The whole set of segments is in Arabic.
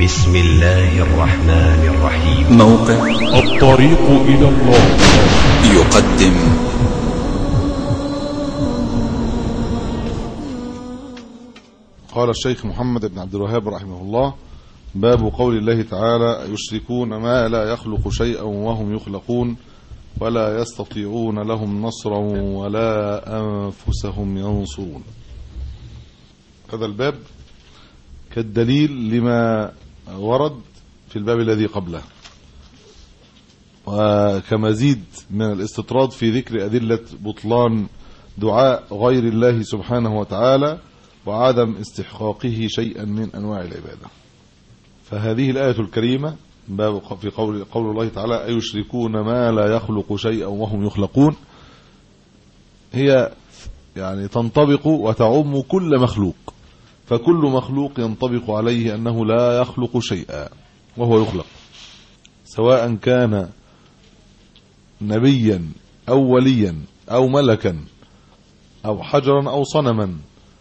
بسم الله الرحمن الرحيم. موقع الطريق إلى الله يقدم قال الشيخ محمد بن عبد الوهاب رحمه الله: باب قول الله تعالى: يشركون ما لا يخلق شيئا وهم يخلقون ولا يستطيعون لهم نصرا ولا أنفسهم ينصرون. هذا الباب كالدليل لما ورد في الباب الذي قبله، وكمزيد من الاستطراد في ذكر أدلة بطلان دعاء غير الله سبحانه وتعالى وعدم استحقاقه شيئا من أنواع العبادة. فهذه الآية الكريمة باب في قول الله تعالى: أيشركون ما لا يخلق شيئا وهم يخلقون، هي يعني تنطبق وتعم كل مخلوق، فكل مخلوق ينطبق عليه أنه لا يخلق شيئا وهو يخلق، سواء كان نبيا أو وليا أو ملكا أو حجرا أو صنما،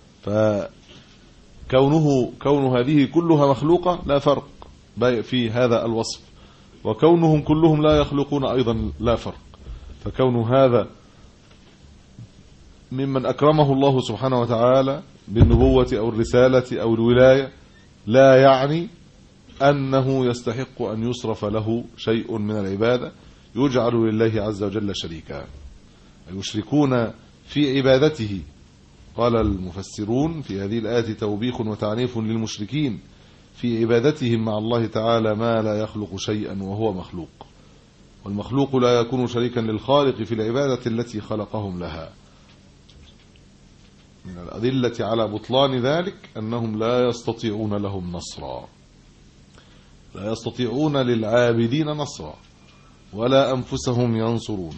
كون هذه كلها مخلوقة لا فرق في هذا الوصف، وكونهم كلهم لا يخلقون أيضا لا فرق. فكون هذا ممن أكرمه الله سبحانه وتعالى بالنبوة أو الرسالة أو الولاية لا يعني أنه يستحق أن يصرف له شيء من العبادة يجعل لله عز وجل شريكا. يشركون في عبادته، قال المفسرون في هذه الآية توبيخ وتعنيف للمشركين في عبادتهم مع الله تعالى ما لا يخلق شيئا وهو مخلوق، والمخلوق لا يكون شريكا للخالق في العبادة التي خلقهم لها. من الأدلة على بطلان ذلك أنهم لا يستطيعون لهم نصرا، لا يستطيعون للعابدين نصرا ولا أنفسهم ينصرون،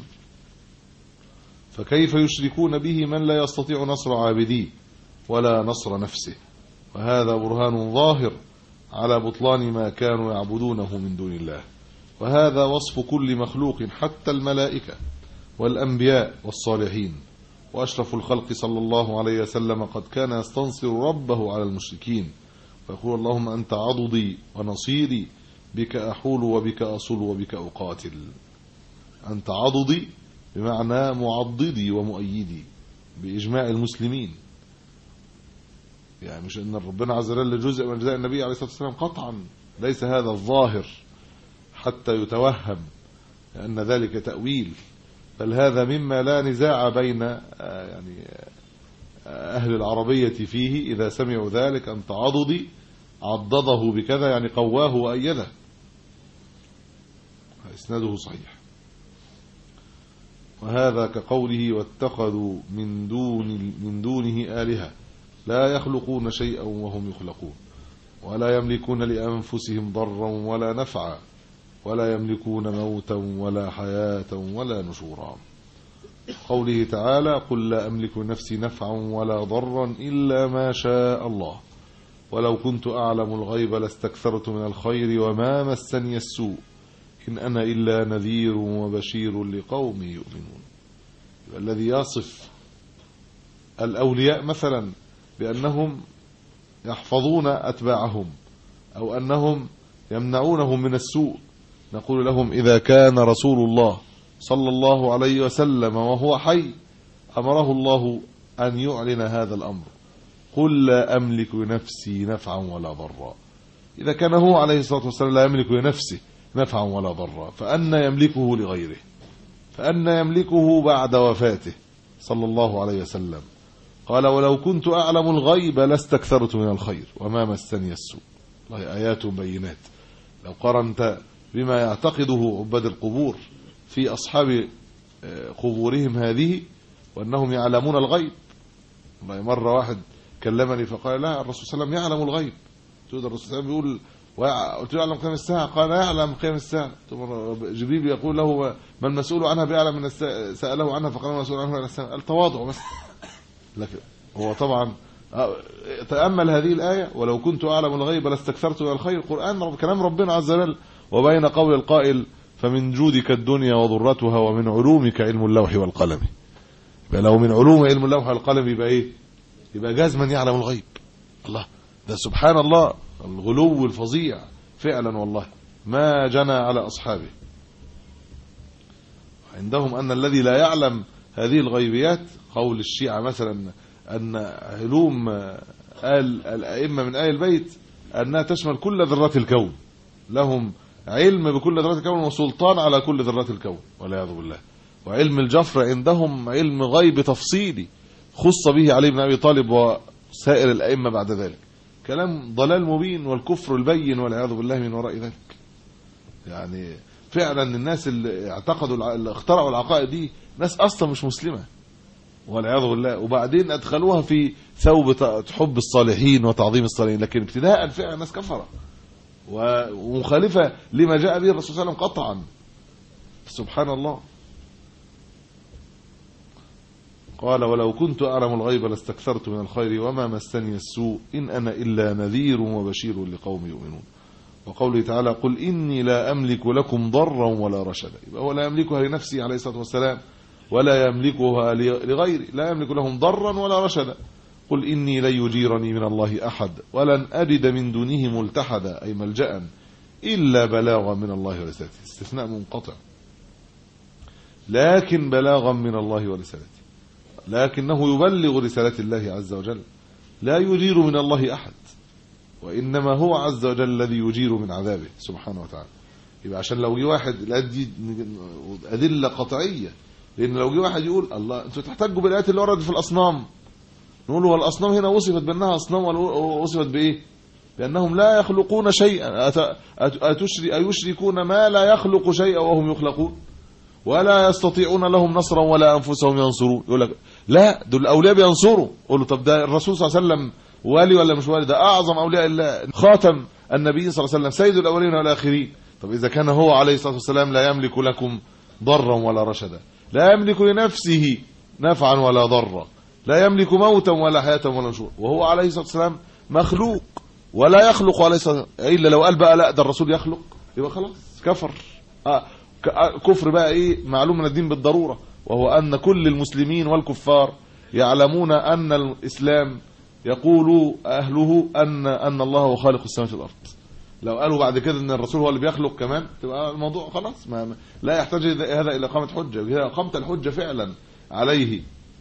فكيف يشركون به من لا يستطيع نصر عابديه ولا نصر نفسه؟ وهذا برهان ظاهر على بطلان ما كانوا يعبدونه من دون الله. وهذا وصف كل مخلوق حتى الملائكة والأنبياء والصالحين. وأشرف الخلق صلى الله عليه وسلم قد كان يستنصر ربه على المشركين ويقول: اللهم أنت عضدي ونصيري، بك أحول وبك أصول وبك أقاتل. أنت عضدي بمعنى معضدي ومؤيدي بإجماع المسلمين، يعني مش أن ربنا عز وجل جزء من أجزاء النبي عليه الصلاة والسلام قطعا، ليس هذا الظاهر حتى يتوهم أن ذلك تأويل، بل هذا مما لا نزاع بين يعني أهل العربية فيه. إذا سمعوا ذلك أنت عضدي عضده بكذا يعني قواه وأيده، إسناده صحيح. وهذا كقوله: واتخذوا من دونه آلهة لا يخلقون شيئا وهم يخلقون ولا يملكون لأنفسهم ضرا ولا نفعا ولا يملكون موتا ولا حياة ولا نشورا. قوله تعالى: قل لا أملك نفسي نفعا ولا ضرا إلا ما شاء الله ولو كنت أعلم الغيب لاستكثرت من الخير وما مسني السوء إن أنا إلا نذير وبشير لقوم يؤمنون. الذي يصف الأولياء مثلا بأنهم يحفظون أتباعهم أو أنهم يمنعونهم من السوء، نقول لهم: إذا كان رسول الله صلى الله عليه وسلم وهو حي أمره الله أن يعلن هذا الأمر: قل لا أملك لنفسي نفعا ولا ضرا. إذا كان هو عليه الصلاة والسلام لا يملك لنفسه نفعا ولا ضرا، فأن يملكه لغيره؟ فأن يملكه بعد وفاته صلى الله عليه وسلم؟ قال: ولو كنت أعلم الغيب لاستكثرت من الخير وما مسني السوء. الله آيات بينات. لو قرنت بما يعتقده عباد القبور في أصحاب قبورهم هذه وأنهم يعلمون الغيب. مرة واحد كلمني فقال: لا، الرسول صلى الله عليه وسلم يعلم الغيب. قلت له: الرسول صلى الله عليه وسلم بيقول، قلت له: يعلم قيام الساعة؟ قال: لا يعلم قيام الساعة. جبريل يقول له: ما المسؤول عنها بيعلم من سأله عنها فقال: المسؤول عنها التواضع مثلا. لكن هو طبعا تأمل هذه الآية: ولو كنت أعلم الغيب لاستكثرت من الخير. قرآن كلام ربنا عز وجل. وبين قول القائل: فمن جودك الدنيا وضرتها ومن علومك علم اللوح والقلم. يبقى لو من علوم علم اللوح والقلم يبقى ايه؟ يبقى جازما يعلم الغيب. الله، ده سبحان الله الغلو الفظيع فعلا والله ما جنى على أصحابه. عندهم أن الذي لا يعلم هذه الغيبيات، قول الشيعة مثلا أن علوم الأئمة من آل البيت أنها تشمل كل ذرات الكون، لهم علم بكل ذرات الكون وسلطان على كل ذرات الكون والعياذ بالله. وعلم الجفر عندهم علم غيب تفصيلي خص به علي بن أبي طالب وسائر الأئمة بعد ذلك. كلام ضلال مبين والكفر البين والعياذ بالله من وراء ذلك. يعني فعلا الناس اللي اعتقدوا اللي اخترعوا العقائد دي ناس أصلا مش مسلمة والعياذ بالله، وبعدين أدخلوها في ثوب حب الصالحين وتعظيم الصالحين، لكن ابتداء فعلا ناس كفرة ومخالفة لما جاء به الرسول صلى الله عليه وسلم قطعا. سبحان الله. قال ولو كنت أعلم الغيب لاستكثرت من الخير وما مسني السوء إن أنا إلا نذير وبشير لقوم يؤمنون. وقوله تعالى قل إني لا أملك لكم ضرا ولا رشدا، يبقى هو لا يملكها لنفسه عليه الصلاة والسلام ولا يملكها لغيره، لا يملك لهم ضرا ولا رشدا. قل إني لن يجيرني من الله أحد ولن أجد من دونه ملتحدا، أي ملجأ إلا بلاغا من الله ورسالته. استثناء منقطع، لكن بلاغا من الله ورسالته، لكنه يبلغ رسالة الله عز وجل، لا يجير من الله أحد، وإنما هو عز وجل الذي يجير من عذابه سبحانه وتعالى. يبقى عشان لو جه واحد دي أدلة قطعية، لأن لو جه واحد يقول الله أنتوا تحتاجوا بالآيات اللي وردت في الأصنام، نقول له الأصنام هنا وصفت بأنها أصنام ولا وصفت بإيه؟ بأنهم لا يخلقون شيئا، أيشركون ما لا يخلق شيئا وهم يخلقون ولا يستطيعون لهم نصرا ولا أنفسهم ينصرون. يقول لك لا دول الأولياء بينصروا. قول له طب ده الرسول صلى الله عليه وسلم والي ولا مش والي؟ ده أعظم أولياء الله، خاتم النبي صلى الله عليه وسلم، سيد الأولين والآخرين. طب إذا كان هو عليه الصلاة والسلام لا يملك لكم ضرا ولا رشدا، لا يملك لنفسه نفعا ولا ضرا، لا يملك موتا ولا حياة ولا نشورا، وهو عليه الصلاة والسلام مخلوق ولا يخلق عليه الصلاة والسلام، إلا لو قال بقى لا ده الرسول يخلق يبقى خلاص كفر. كفر بقى إيه معلوم من الدين بالضرورة، وهو أن كل المسلمين والكفار يعلمون أن الإسلام يقول أهله أن الله هو خالق السماوات والأرض. لو قالوا بعد كده أن الرسول هو اللي بيخلق كمان تبقى الموضوع خلاص لا يحتاج هذا إلى إقامة حجة، إذا أقامت الحجة فعلا عليه.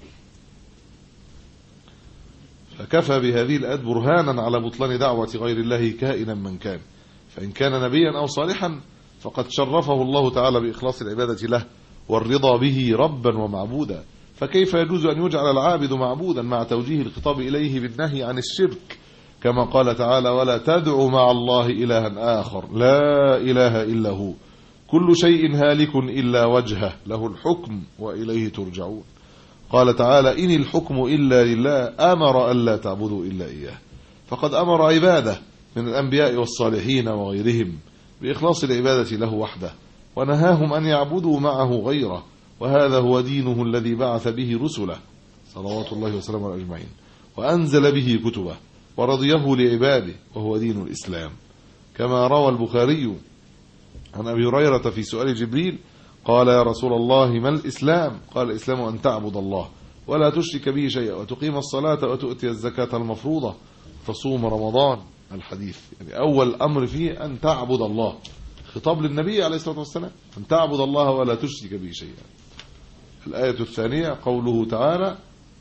فكفى بهذه الآيات برهانا على بطلان دعوة غير الله كائنا من كان، فإن كان نبيا أو صالحا فقد شرفه الله تعالى بإخلاص العبادة له والرضا به ربا ومعبودا، فكيف يجوز أن يجعل العابد معبودا مع توجيه الخطاب إليه بالنهي عن الشرك، كما قال تعالى ولا تدعوا مع الله إلها آخر لا إله إلا هو كل شيء هالك إلا وجهه له الحكم وإليه ترجعون. قال تعالى إن الحكم إلا لله أمر ألا تعبدوا إلا إياه، فقد أمر عباده من الأنبياء والصالحين وغيرهم بإخلاص العبادة له وحده، ونهاهم أن يعبدوا معه غيره، وهذا هو دينه الذي بعث به رسله صلوات الله وسلامه عليه أجمعين، وأنزل به كتبه ورضيه لعباده، وهو دين الإسلام. كما روى البخاري عن أبي هريرة في سؤال جبريل قال يا رسول الله ما الإسلام؟ قال الإسلام أن تعبد الله ولا تشرك به شيئا وتقيم الصلاة وتؤتي الزكاة المفروضة تصوم رمضان. الحديث يعني أول أمر فيه أن تعبد الله، خطاب للنبي عليه الصلاة والسلام أن تعبد الله ولا تشرك به شيئا. الآية الثانية قوله تعالى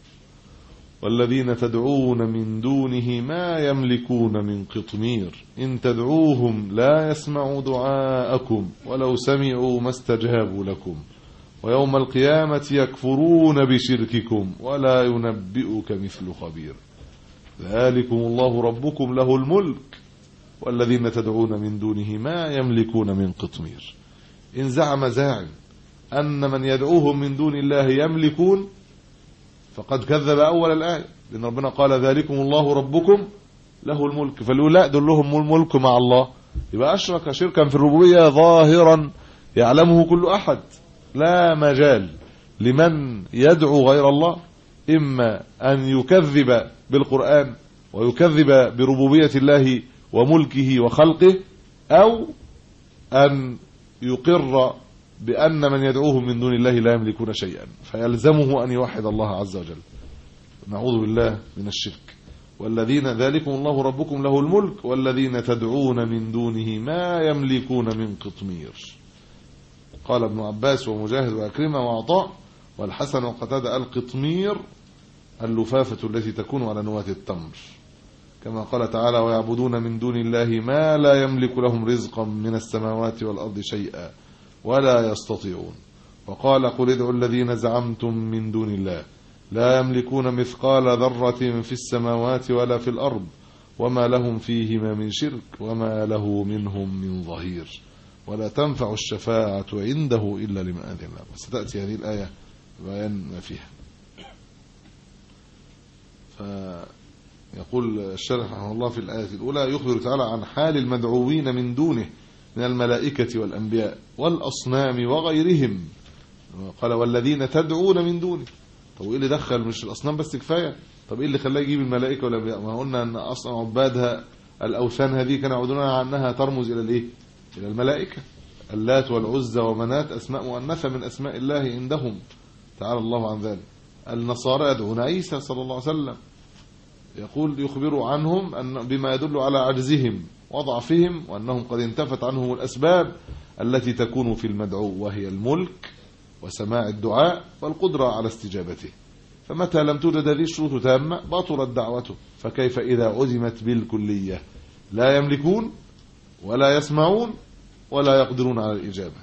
والذين تدعون من دونه ما يملكون من قطمير إن تدعوهم لا يسمعوا دعاءكم ولو سمعوا ما استجابوا لكم ويوم القيامة يكفرون بشرككم ولا ينبئك مثل خبير ذلكم الله ربكم له الملك والذين تدعون من دونه ما يملكون من قطمير. إن زعم زاعم أن من يدعوهم من دون الله يملكون فقد كذب أول الآية، لأن ربنا قال ذلكم الله ربكم له الملك، فليقول لا دول لهم الملك مع الله، يبقى أشرك شركا في الربوبية ظاهرا يعلمه كل أحد. لا مجال لمن يدعو غير الله إما أن يكذب بالقرآن ويكذب بربوبية الله وملكه وخلقه، أو أن يقر بأن من يدعوهم من دون الله لا يملكون شيئا، فيلزمه أن يوحد الله عز وجل. نعوذ بالله من الشرك. والذين ذلكم الله ربكم له الملك والذين تدعون من دونه ما يملكون من قطمير. قال ابن عباس ومجاهد وأكرمة وعطاء والحسن وقتادة القطمير اللفافة التي تكون على نواة التمر، كما قال تعالى ويعبدون من دون الله ما لا يملك لهم رزقا من السماوات والأرض شيئا ولا يستطيعون. وقال قل ادعوا الذين زعمتم من دون الله لا يملكون مثقال ذرة في السماوات ولا في الأرض وما لهم فيهما من شرك وما له منهم من ظهير ولا تنفع الشفاعة عنده إلا لمن أذن له. ستأتي هذه الآية بيان ما فيها. فيقول الشارح رحمه الله في الآية الأولى يخبر تعالى عن حال المدعوين من دونه من الملائكة والأنبياء والأصنام وغيرهم. قال والذين تدعون من دونه. طب ايه اللي دخل؟ مش الأصنام بس كفاية؟ طب ايه اللي خلاه يجيب الملائكة والأنبياء؟ ما قلنا أن أصلا عبادها الأوثان هذه كانوا يعودونها عنها ترمز إلى الإيه؟ إلى الملائكة. اللات والعزى ومنات أسماء مؤنثة من أسماء الله عندهم تعالى الله عن ذلك. النصارى يدعون عيسى صلى الله عليه وسلم، يقول يخبروا عنهم أن بما يدل على عجزهم وضعفهم وأنهم قد انتفت عنهم الأسباب التي تكون في المدعو وهي الملك وسماع الدعاء والقدرة على استجابته. فمتى لم توجد هذه الشروط تامة بطلت دعوته، فكيف إذا عزمت بالكلية؟ لا يملكون ولا يسمعون ولا يقدرون على الإجابة.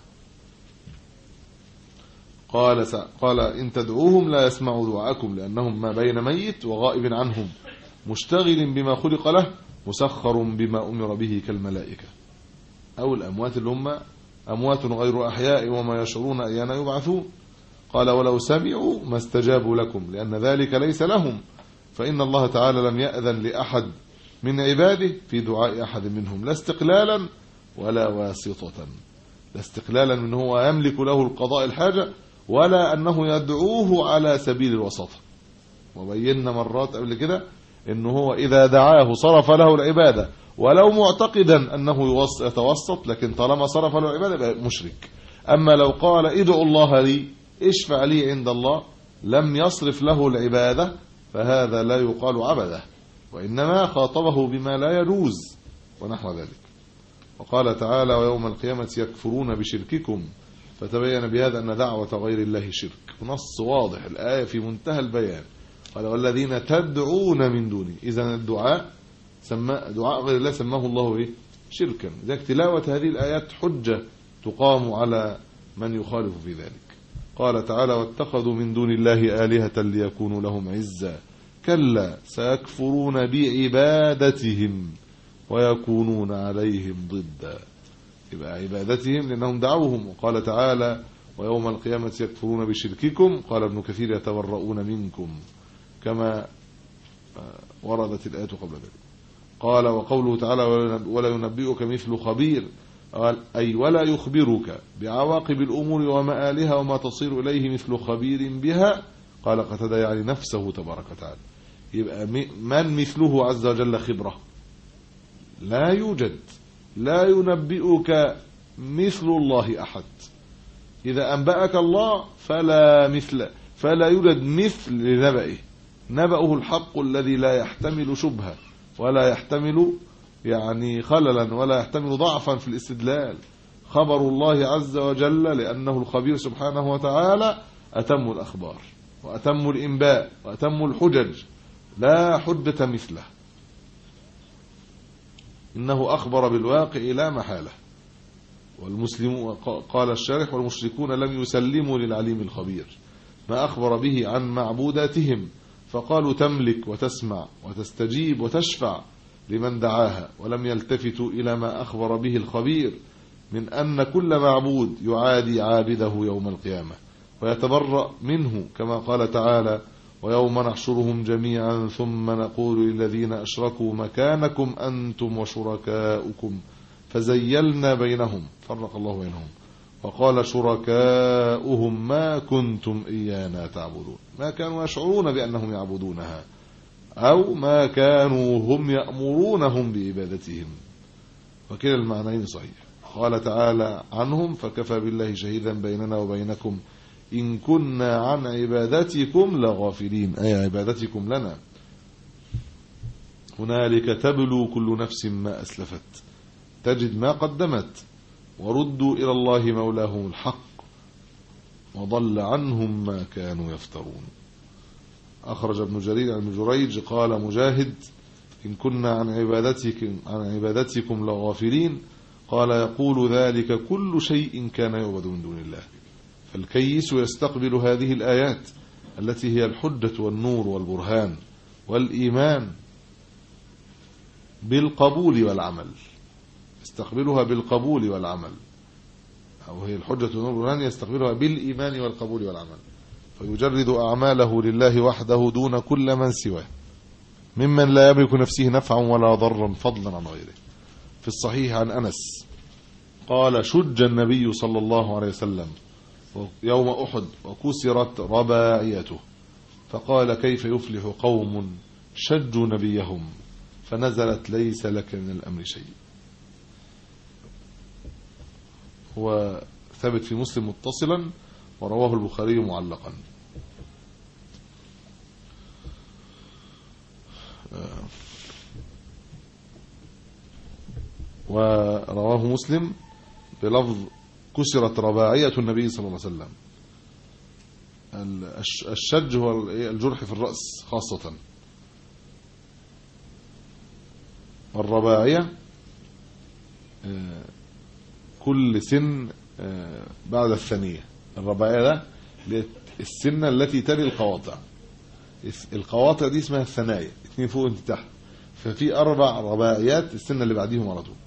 قال إن تدعوهم لا يسمعوا دعاءكم لأنهم ما بين ميت وغائب عنهم مشتغل بما خلق له مسخر بما أمر به كالملائكة. أو الأموات اللي هم أموات غير أحياء وما يشعرون أيان يبعثون. قال ولو سمعوا ما استجابوا لكم لأن ذلك ليس لهم، فإن الله تعالى لم يأذن لأحد من عباده في دعاء أحد منهم لا استقلالا ولا واسطة، لا استقلالا من هو يملك له القضاء الحاجة ولا أنه يدعوه على سبيل الوسطة. وبينا مرات قبل كده أنه هو إذا دعاه صرف له العبادة ولو معتقدا أنه يتوسط، لكن طالما صرف له العبادة يبقى مشرك. أما لو قال ادعوا الله لي اشفع لي عند الله لم يصرف له العبادة فهذا لا يقال عبده، وإنما خاطبه بما لا يجوز ونحو ذلك. وقال تعالى ويوم القيامة يكفرون بشرككم، فتبين بهذا أن دعوة غير الله شرك. نص واضح، الآية في منتهى البيان. قال والذين تدعون من دوني، إذن الدعاء دعاء غير الله سماه الله إيه؟ شركا. ذلك تلاوة هذه الآيات حجة تقام على من يخالف في ذلك. قال تعالى واتخذوا من دون الله آلهة ليكونوا لهم عزا كلا سيكفرون بعبادتهم ويكونون عليهم ضدا. يبقى عبادتهم لأنهم دعوهم. وقال تعالى ويوم القيامة يكفرون بشرككم. قال ابن كثير يتبرؤون منكم كما وردت الآية قبل ذلك. قال وقوله تعالى ولا ينبئك مثل خبير، أي ولا يخبرك بعواقب الأمور ومآلها وما تصير إليه مثل خبير بها. قال قتادة يعني نفسه تبارك وتعالى. يبقى من مثله عز وجل خبرة؟ لا يوجد، لا ينبئك مثل الله أحد. إذا أنبأك الله فلا يوجد مثل لنبئه. نبأه الحق الذي لا يحتمل شبهة ولا يحتمل يعني خللا ولا يحتمل ضعفا في الاستدلال. خبر الله عز وجل لأنه الخبير سبحانه وتعالى أتم الأخبار وأتم الإنباء وأتم الحجج، لا حجة مثله. إنه أخبر بالواقع لا محالة. والمسلمون قال الشارح والمشركون لم يسلموا للعليم الخبير ما أخبر به عن معبوداتهم، فقالوا تملك وتسمع وتستجيب وتشفع لمن دعاها، ولم يلتفتوا إلى ما أخبر به الخبير من أن كل معبود يعادي عابده يوم القيامة ويتبرأ منه، كما قال تعالى ويوم نحشرهم جميعا ثم نقول للذين أشركوا مكانكم أنتم وشركاؤكم فزيلنا بينهم فرق الله بينهم وقال شركاؤهم ما كنتم إيانا تعبدون. ما كانوا يشعرون بأنهم يعبدونها أو ما كانوا هم يأمرونهم بعبادتهم، وكلا المعنيين صحيح. قال تعالى عنهم فكفى بالله شهيدا بيننا وبينكم إن كنا عن عبادتكم لغافلين، أي عبادتكم لنا. هنالك تبلو كل نفس ما أسلفت تجد ما قدمت وردوا إلى الله مولاهم الحق وضل عنهم ما كانوا يفترون. أخرج ابن جرير عن جريج قال مجاهد إن كنا عن عبادتكم لغافلين قال يقول ذلك كل شيء كان يعبد من دون الله. فالكيس يستقبل هذه الآيات التي هي الحجة والنور والبرهان والإيمان بالقبول والعمل، يستقبلها بالقبول والعمل، أو هي الحجة والنور والبرهان يستقبلها بالإيمان والقبول والعمل، فيجرد أعماله لله وحده دون كل من سواه ممن لا يملك نفسه نفعا ولا ضرا فضلا عن غيره. في الصحيح عن أنس قال شج النبي صلى الله عليه وسلم يوم أحد وكسرت رباعيته فقال كيف يفلح قوم شجوا نبيهم فنزلت ليس لك من الأمر شيء. هو ثابت في مسلم متصلا ورواه البخاري معلقا. ورواه مسلم بلفظ كسرت رباعية النبي صلى الله عليه وسلم. الشج هو الجرح في الرأس خاصة، والرباعية كل سن بعد الثانية. الرباعية ده السنة التي تلي القواطع، القواطع دي اسمها الثنايا، 2 فوق 2 تحت، ففي 4 رباعيات السنة اللي بعديهم على طول.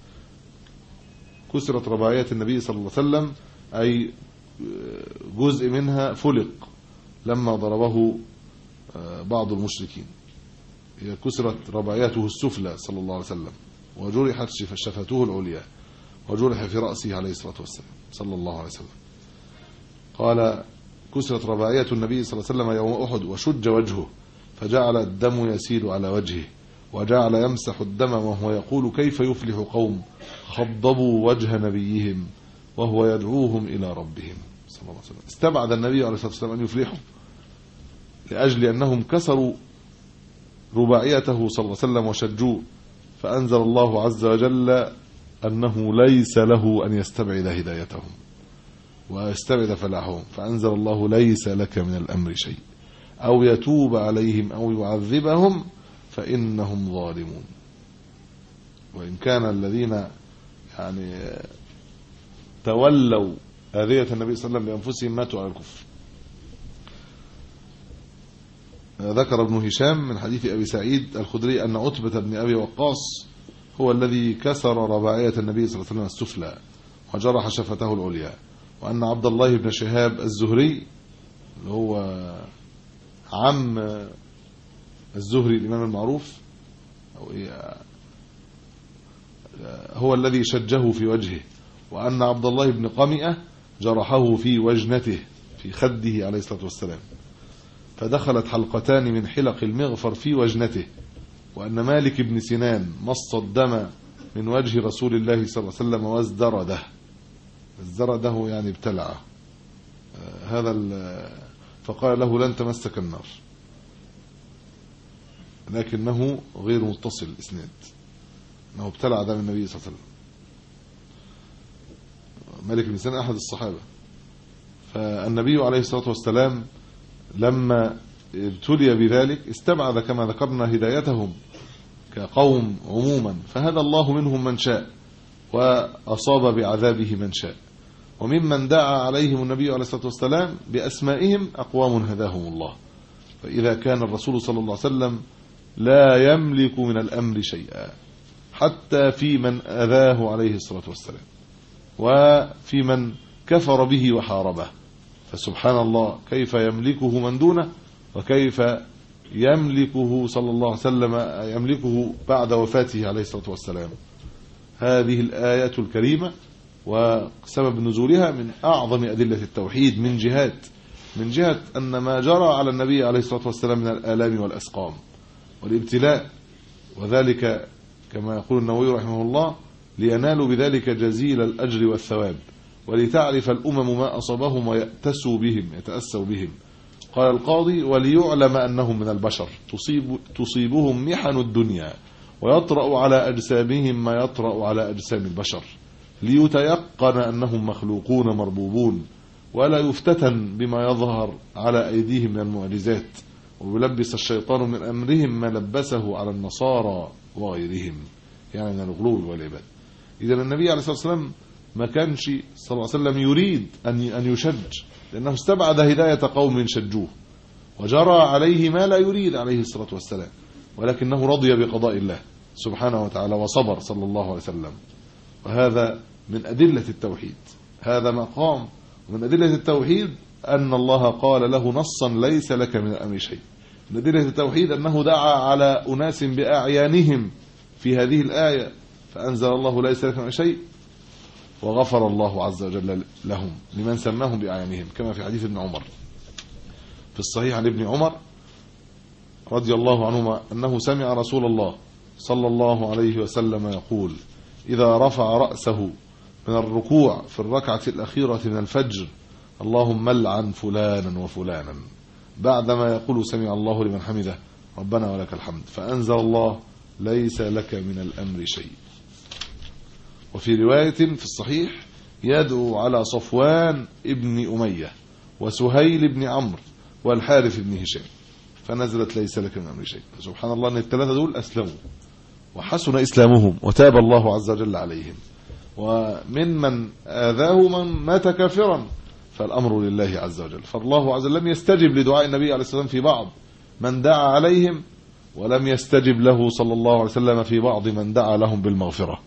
كسرت رباعية النبي صلى الله عليه وسلم أي جزء منها فلق لما ضربه بعض المشركين. هي كسرت رباعيته السفلى صلى الله عليه وسلم وجرحت شفته العليا وجرح في رأسه عليه الصلاة والسلام صلى الله عليه وسلم. قال كسرت رباعية النبي صلى الله عليه وسلم يوم أحد وشج وجهه فجعل الدم يسيل على وجهه وجعل يمسح الدم وهو يقول كيف يفلح قوم خضبوا وجه نبيهم وهو يدعوهم إلى ربهم صلى الله عليه وسلم. استبعد النبي عليه الصلاة والسلام أن يفلحوا لأجل أنهم كسروا رباعيته صلى الله عليه وسلم وشجوه، فأنزل الله عز وجل أنه ليس له أن يستبعد هدايتهم ويستبعد فلاحهم، فأنزل الله ليس لك من الأمر شيء أو يتوب عليهم أو يعذبهم فإنهم ظالمون. وإن كان الذين يعني تولوا أذية النبي صلى الله عليه وسلم بأنفسهم ماتوا على الكفر. ذكر ابن هشام من حديث أبي سعيد الخدري أن عتبة بن أبي وقاص هو الذي كسر رباعية النبي صلى الله عليه وسلم السفلى وجرح شفته العليا، وأن عبد الله بن شهاب الزهري اللي هو عم الزهري الإمام المعروف أو هو الذي شجه في وجهه، وأن عبد الله بن قمئة جرحه في وجنته في خده عليه الصلاة والسلام فدخلت حلقتان من حلق المغفر في وجنته، وأن مالك بن سنان مص الدم من وجه رسول الله صلى الله عليه وسلم وازدرده. ازدرده يعني ابتلعه فقال له لن تمسك النار، لكنه غير متصل الإسناد، أنه ابتلع دم النبي صلى الله عليه وسلم. مالك بن سنان أحد الصحابة. فالنبي عليه الصلاة والسلام لما ابتلي بذلك استبعد كما ذكرنا هدايتهم كقوم عموما، فهدى الله منهم من شاء وأصاب بعذابه من شاء، وممن دعا عليهم النبي عليه الصلاة والسلام بأسمائهم أقوام هداهم الله. فإذا كان الرسول صلى الله عليه وسلم لا يملك من الأمر شيئا حتى في من أذاه عليه الصلاة والسلام وفي من كفر به وحاربه، فسبحان الله كيف يملكه من دونه وكيف يملكه صلى الله عليه وسلم يملكه بعد وفاته عليه الصلاة والسلام. هذه الآية الكريمة وسبب نزولها من أعظم أدلة التوحيد من جهة أن ما جرى على النبي عليه الصلاة والسلام من الآلام والأسقام والابتلاء، وذلك كما يقول النووي رحمه الله لينالوا بذلك جزيل الأجر والثواب ولتعرف الأمم ما أصابهم ويأتسوا بهم قال القاضي: وليعلم أنهم من البشر تصيبهم محن الدنيا ويطرأ على أجسامهم ما يطرأ على أجسام البشر، ليتيقن أنهم مخلوقون مربوبون، ولا يفتتن بما يظهر على أيديهم من المعجزات، ويلبس الشيطان من أمرهم ما لبسه على النصارى وغيرهم، يعني من الغلو والعباد. إذا النبي عليه الصلاة والسلام ما كانش صلى الله عليه وسلم يريد أن يشج، لأنه استبعد هداية قوم شجوه، وجرى عليه ما لا يريد عليه الصلاة والسلام، ولكنه رضي بقضاء الله سبحانه وتعالى وصبر صلى الله عليه وسلم. وهذا من أدلة التوحيد، هذا مقام من أدلة التوحيد، أن الله قال له نصا: ليس لك من الأمر شيء. من أدلة التوحيد أنه دعا على أناس بأعيانهم في هذه الآية، فأنزل الله: ليس لك من شيء، وغفر الله عز وجل لهم لمن سماهم بأعيانهم، كما في حديث ابن عمر في الصحيح عن ابن عمر رضي الله عنهما أنه سمع رسول الله صلى الله عليه وسلم يقول: إذا رفع رأسه من الركوع في الركعة الأخيرة من الفجر: اللهم لعن فلانا وفلانا، بعدما يقول: سمع الله لمن حمده ربنا ولك الحمد، فأنزل الله: ليس لك من الأمر شيء. وفي رواية في الصحيح: يدعو على صفوان ابن أمية وسهيل بن عمرو والحارث بن هشام، فنزلت: ليس لك من الأمر شيء. سبحان الله أن الثلاثة دول أسلموا وحسن إسلامهم وتاب الله عز وجل عليهم، ومن آذاه من مات كافرا، فالأمر لله عز وجل. فالله عز وجل لم يستجب لدعاء النبي عليه الصلاة والسلام في بعض من دعا عليهم، ولم يستجب له صلى الله عليه وسلم في بعض من دعا لهم بالمغفرة.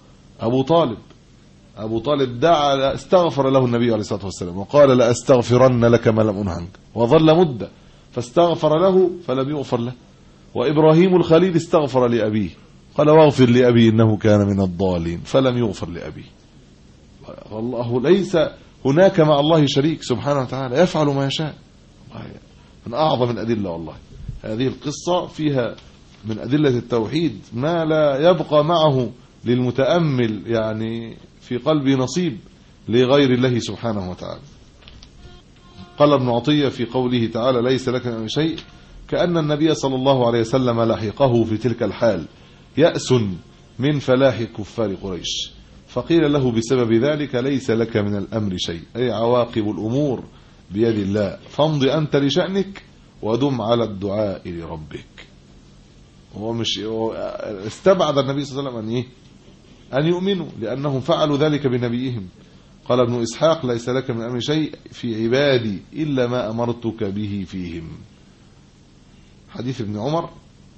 أبو طالب دعا استغفر له النبي عليه الصلاة والسلام وقال: لأستغفرن لك ما لم أنهك، وظل مدة فاستغفر له فلم يغفر له. وإبراهيم الخليل استغفر لأبيه، قال: واغفر لأبي إنه كان من الضالين، فلم يغفر لأبيه. والله ليس هناك مع الله شريك سبحانه وتعالى، يفعل ما يشاء. من أعظم الأدلة والله هذه القصة، فيها من أدلة التوحيد ما لا يبقى معه للمتأمل يعني في قلبه نصيب لغير الله سبحانه وتعالى. قال ابن عطية في قوله تعالى: ليس لك من شيء، كأن النبي صلى الله عليه وسلم لحقه في تلك الحال يأس من فلاح كفار قريش، فقيل له بسبب ذلك: ليس لك من الأمر شيء، أي عواقب الأمور بيد الله، فامض أنت لشأنك ودم على الدعاء لربك. هو مش استبعد النبي صلى الله عليه وسلم أن يؤمنوا، لأنهم فعلوا ذلك بنبيهم. قال ابن إسحاق: ليس لك من الأمر شيء في عبادي إلا ما أمرتك به فيهم. حديث ابن عمر،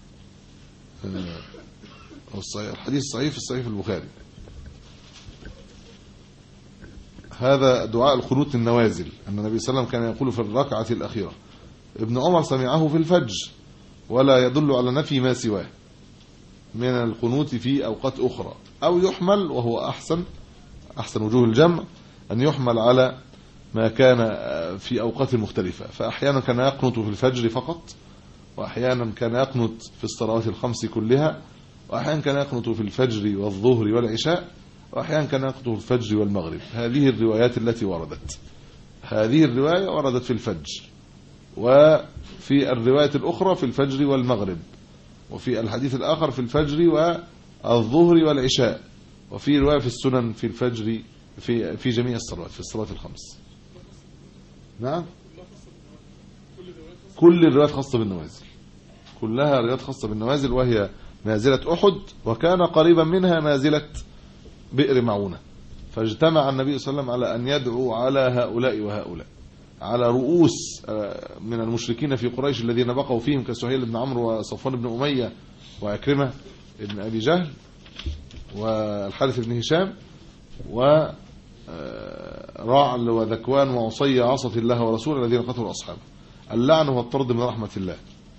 الحديث الصحيح في الصحيح البخاري. هذا دعاء القنوت النوازل، أن النبي صلى الله عليه وسلم كان يقول في الركعة الأخيرة. ابن عمر سمعه في الفجر، ولا يدل على نفي ما سواه من القنوت في أوقات أخرى، أو يحمل، وهو أحسن وجوه الجمع، أن يحمل على ما كان في أوقات مختلفة. فأحيانا كان يقنط في الفجر فقط، وأحيانا كان يقنط في الصلوات الخمس كلها، وأحيانا كان يقنط في الفجر والظهر والعشاء، وأحيانا كان يقنط في الفجر والمغرب. هذه الروايات التي وردت، هذه الرواية وردت في الفجر، وفي الرواية الأخرى في الفجر والمغرب، وفي الحديث الآخر في الفجر والظهر والعشاء، وفي رواية في السنن في الفجر في جميع الصلوات، في الصلوات الخمس. نعم، كل الروايات خاصة بالنوازل، كلها روايات خاصة بالنوازل، وهي نازلة أحد، وكان قريبا منها نازلة بئر معونة. فاجتمع النبي صلى الله عليه وسلم على أن يدعو على هؤلاء وهؤلاء، على رؤوس من المشركين في قريش الذين بقوا فيهم، كسهيل بن عمرو وصفوان بن أمية وعكرمة بن أبي جهل والحارث بن هشام ورعل وذكوان وعصي عصت الله ورسوله الذين قتلوا أصحابه. اللعن والطرد من رحمة الله،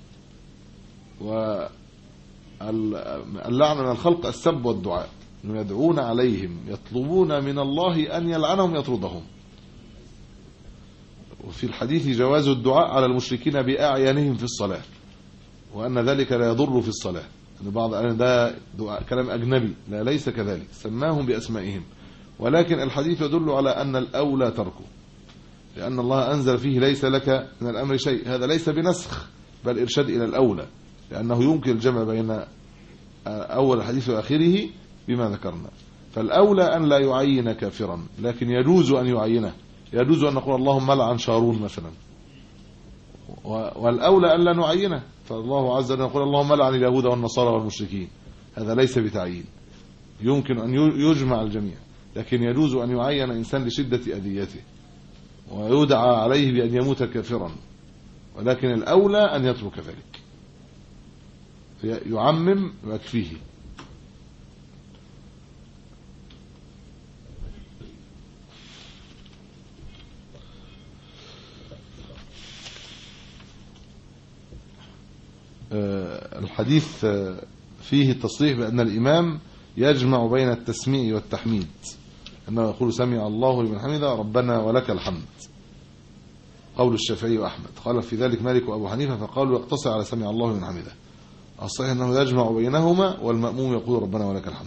واللعن من الخلق السب والدعاء، يدعون عليهم يطلبون من الله أن يلعنهم يطردهم. وفي الحديث جواز الدعاء على المشركين بأعيانهم في الصلاة، وأن ذلك لا يضر في الصلاة. بعض قال ده كلام أجنبي، لا، ليس كذلك، سماهم بأسمائهم، ولكن الحديث يدل على أن الأولى تركه، لأن الله أنزل فيه ليس لك من الأمر شيء. هذا ليس بنسخ بل إرشاد إلى الأولى، لأنه يمكن الجمع بين أول الحديث وآخره بما ذكرنا. فالأولى أن لا يعين كافرا، لكن يجوز أن يعينه. يجوز أن نقول اللهم لعن شارون مثلا، والأولى أن لا نعينه. فالله عز وجل يقول اللهم لعن اليهود والنصارى والمشركين، هذا ليس بتعيين، يمكن أن يجمع الجميع، لكن يجوز أن يعين إنسان لشدة أذيته ويدعى عليه بأن يموت كافرا، ولكن الأولى أن يترك ذلك، يعمم ويكفيه. الحديث فيه التصريح بأن الإمام يجمع بين التسميع والتحميد، أنه يقول سمع الله لمن حمده ربنا ولك الحمد، قول الشافعي وأحمد. قال في ذلك مالك وأبو حنيفة فقالوا يقتصر على سمع الله لمن حمده. الصحيح أنه يجمع بينهما، والمأموم يقول ربنا ولك الحمد.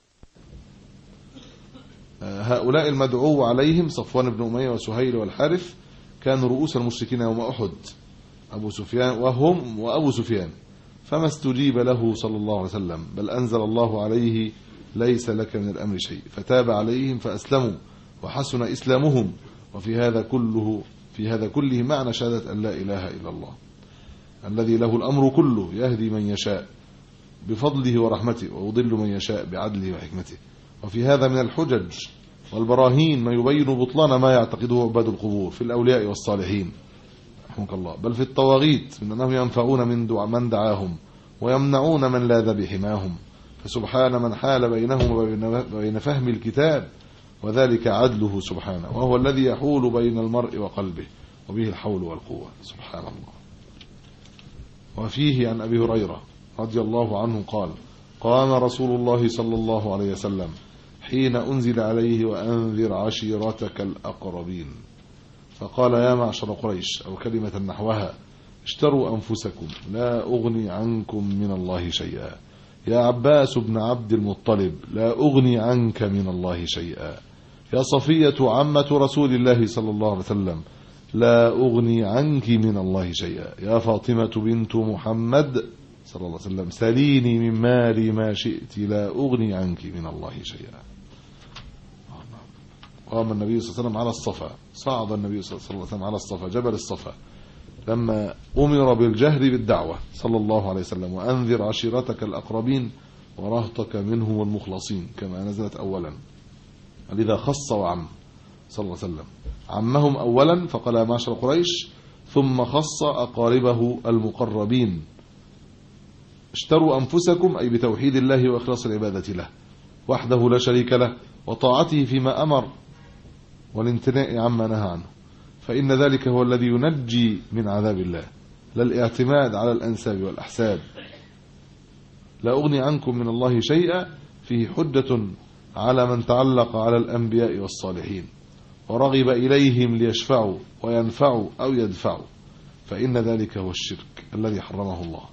هؤلاء المدعو عليهم صفوان بن أمية وسهيل والحارث كانوا رؤوس المشركين يوم أحد، أبو سفيان وأبو سفيان، فما استجيب له صلى الله عليه وسلم، بل أنزل الله عليه ليس لك من الأمر شيء، فتاب عليهم فأسلموا وحسن إسلامهم. وفي هذا كله معنى شهادة أن لا إله إلا الله الذي له الأمر كله، يهدي من يشاء بفضله ورحمته ويضل من يشاء بعدله وحكمته. وفي هذا من الحجج والبراهين ما يبين بطلان ما يعتقده عباد القبور في الأولياء والصالحين رحمك الله، بل في الطواغيت من أنهم ينفعون من دعاهم ويمنعون من لاذ بحماهم. فسبحان من حال بينهم وبين فهم الكتاب، وذلك عدله سبحانه، وهو الذي يحول بين المرء وقلبه وبه الحول والقوة سبحان الله. وفيه عن أبي هريرة رضي الله عنه قال قام رسول الله صلى الله عليه وسلم حين أنزل عليه وأنذر عشيرتك الأقربين، فقال يا معشر قريش، أو كلمة نحوها، اشتروا أنفسكم لا أغني عنكم من الله شيئا. يا عباس بن عبد المطلب لا أغني عنك من الله شيئا. يا صفية عمة رسول الله صلى الله عليه وسلم لا أغني عنك من الله شيئا. يا فاطمة بنت محمد صلى الله عليه وسلم سليني من مالي ما شئت لا أغني عنك من الله شيئا. قام النبي صلى الله عليه وسلم على الصفا، صعد النبي صلى الله عليه وسلم على الصفا جبل الصفا لما أمر بالجهر بالدعوة صلى الله عليه وسلم، وأنذر عشيرتك الأقربين ورهطك منهم والمخلصين، كما نزلت أولا. لذا خص وعم صلى الله عليه وسلم، عمهم أولا فقال يا معشر قريش، ثم خص أقاربه المقربين. اشتروا أنفسكم أي بتوحيد الله وإخلاص العبادة له وحده لا شريك له، وطاعته فيما أمر والامتناع عما نهى عنه، فإن ذلك هو الذي ينجي من عذاب الله، لا الاعتماد على الأنساب والأحساب. لا أغني عنكم من الله شيئا فيه حجة على من تعلق على الأنبياء والصالحين ورغب إليهم ليشفعوا وينفعوا أو يدفعوا، فإن ذلك هو الشرك الذي حرمه الله.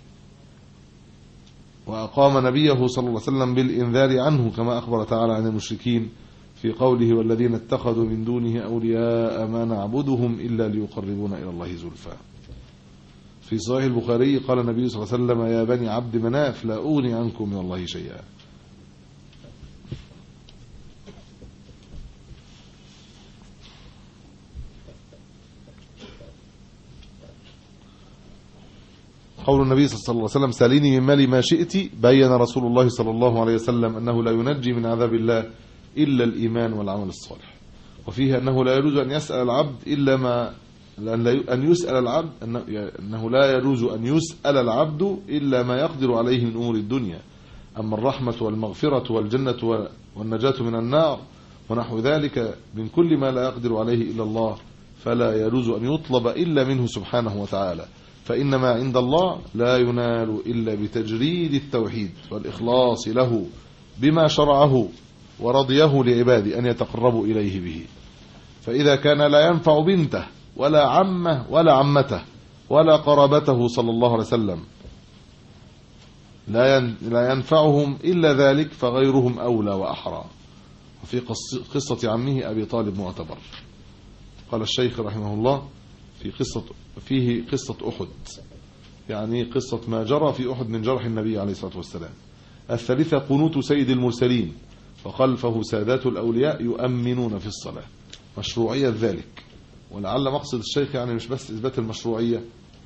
وأقام نبيه صلى الله عليه وسلم بالإنذار عنه، كما أخبر تعالى عن المشركين في قوله والذين اتخذوا من دونه أولياء ما نعبدهم إلا ليقربونا إلى الله زلفى. في صحيح البخاري قال النبي صلى الله عليه وسلم يا بني عبد مناف لا أغني عنكم من الله شيئا. قول النبي صلى الله عليه وسلم ساليني من مالي ما شئت، بين رسول الله صلى الله عليه وسلم أنه لا ينجي من عذاب الله إلا الإيمان والعمل الصالح. وفيه أنه لا يجوز أن يسأل العبد إلا ما أن يسأل العبد أنه لا يجوز أن يسأل العبد إلا ما يقدر عليه من أمور الدنيا، أما الرحمة والمغفرة والجنة والنجاة من النار ونحو ذلك من كل ما لا يقدر عليه إلا الله، فلا يجوز أن يطلب إلا منه سبحانه وتعالى، فإنما عند الله لا ينال إلا بتجريد التوحيد والإخلاص له بما شرعه ورضيه لعباده أن يتقربوا إليه به. فإذا كان لا ينفع بنته ولا عمه ولا عمته ولا قرابته صلى الله عليه وسلم لا ينفعهم إلا ذلك، فغيرهم أولى وأحرى. وفي قصة عمه أبي طالب معتبر. قال الشيخ رحمه الله فيه قصة أحد، يعني قصة ما جرى في أحد من جرح النبي عليه الصلاة والسلام. الثالثة قنوت سيد المرسلين وخلفه سادات الأولياء يؤمنون في الصلاة، مشروعية ذلك. ولعل مقصد الشيخ يعني مش بس إثبات المشروعية،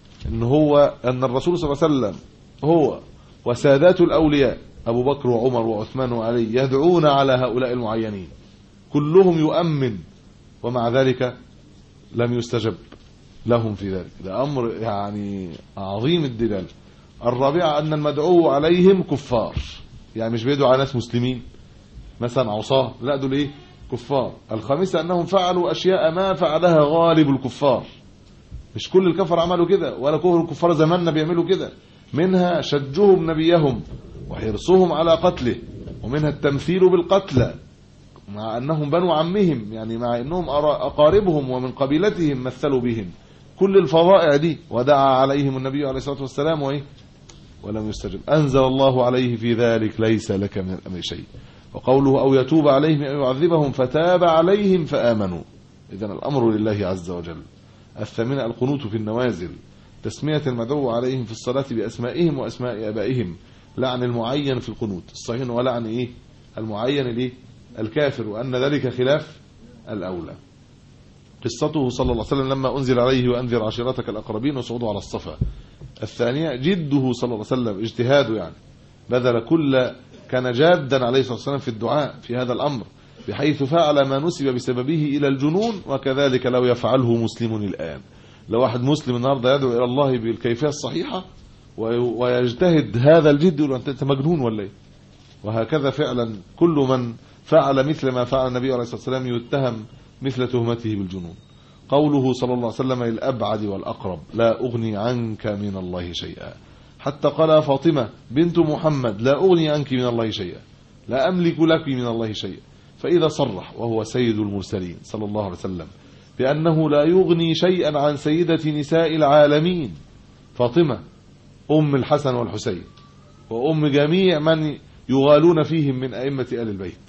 أن الرسول صلى الله عليه وسلم هو وسادات الأولياء أبو بكر وعمر وعثمان وعلي يدعون على هؤلاء المعينين، كلهم يؤمن، ومع ذلك لم يستجب لهم في ذلك. ده أمر يعني عظيم الدلالة. الرابعة أن المدعو عليهم كفار، يعني مش بيدعوا على ناس مسلمين مثلا عصاه، لا دول ايه؟ كفار. الخامسة أنهم فعلوا أشياء ما فعلها غالب الكفار، مش كل الكفر عملوا كده، ولا كل الكفار زماننا بيعملوا كده. منها شجهم نبيهم وحرصهم على قتله، ومنها التمثيل بالقتلى مع أنهم بنو عمهم، يعني مع أنهم أقاربهم ومن قبيلتهم مثلوا بهم. كل الفضائع دي ودعا عليهم النبي عليه الصلاة والسلام ولم يستجب. أنزل الله عليه في ذلك ليس لك من الأمر شيء. وقوله أو يتوب عليهم أو يعذبهم فتاب عليهم فآمنوا، إذن الأمر لله عز وجل. الثامنة القنوت في النوازل، تسمية المدعو عليهم في الصلاة بأسمائهم وأسماء آبائهم، لعن المعين في القنوت الصحيح، ولعن إيه؟ المعين الكافر، وأن ذلك خلاف الأولى. قصته صلى الله عليه وسلم لما أنزل عليه وأنذر عشيرتك الأقربين وصعوده على الصفا. الثانية جده صلى الله عليه وسلم، اجتهاده، يعني كان جادا عليه الصلاة والسلام في الدعاء في هذا الأمر، بحيث فعل ما نسب بسببه إلى الجنون. وكذلك لو يفعله مسلم الآن، لو واحد مسلم النهارده يدعو إلى الله بالكيفية الصحيحة ويجتهد هذا الجد، يقول أنت مجنون ولا إيه؟ وهكذا فعلا كل من فعل مثل ما فعل النبي عليه الصلاة والسلام يتهم مثل تهمته بالجنون. قوله صلى الله عليه وسلم للأبعد والأقرب لا أغني عنك من الله شيئا، حتى قال فاطمة بنت محمد لا أغني عنك من الله شيئا، لا أملك لك من الله شيئا. فإذا صرح وهو سيد المرسلين صلى الله عليه وسلم بأنه لا يغني شيئا عن سيدة نساء العالمين فاطمة أم الحسن والحسين وأم جميع من يغالون فيهم من أئمة آل البيت،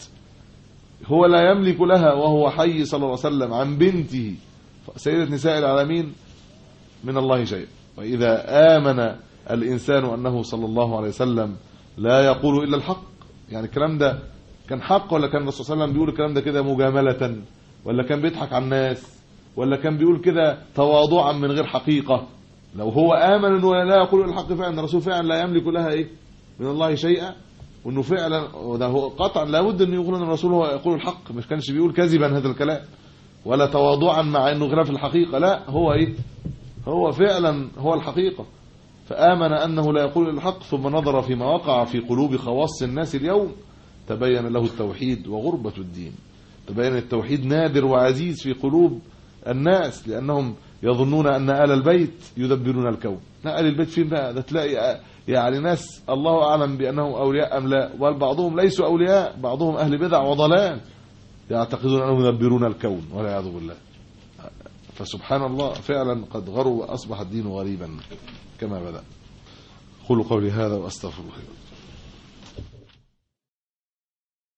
هو لا يملك لها وهو حي صلى الله عليه وسلم عن بنته سيدة نساء العالمين من الله شيء. وإذا آمن الإنسان أنه صلى الله عليه وسلم لا يقول إلا الحق، يعني الكلام ده كان حق، ولا كان الرسول صلى الله عليه وسلم بيقول الكلام ده كده مجاملة، ولا كان بيضحك على الناس، ولا كان بيقول كده تواضعا من غير حقيقة؟ لو هو آمن أنه لا يقول إلا الحق فعلا، الرسول فعلا لا يملك لها إيه من الله شيئا، وأنه فعلا وده هو قطعا لابد أن يقول أن الرسول هو يقول الحق، مش كانش بيقول كذبا هذا الكلام ولا تواضعا مع أنه خلاف الحقيقة، لا هو إيه، هو فعلا هو الحقيقة. فآمن أنه لا يقول الحق، ثم نظر فيما وقع في قلوب خواص الناس اليوم تبين له التوحيد وغربة الدين. تبين التوحيد نادر وعزيز في قلوب الناس، لأنهم يظنون أن آل البيت يدبرون الكون. لا، آل البيت فين بقى؟ ده تلاقي يعني ناس الله أعلم بأنهم أولياء أم لا، بل بعضهم ليسوا أولياء، بعضهم أهل بدع وضلال يعتقدون أنهم يدبرون الكون والعياذ بالله. فسبحان الله فعلا قد غروا وأصبح الدين غريبا كما بدأ. قولوا قولي هذا وأستغفر الله.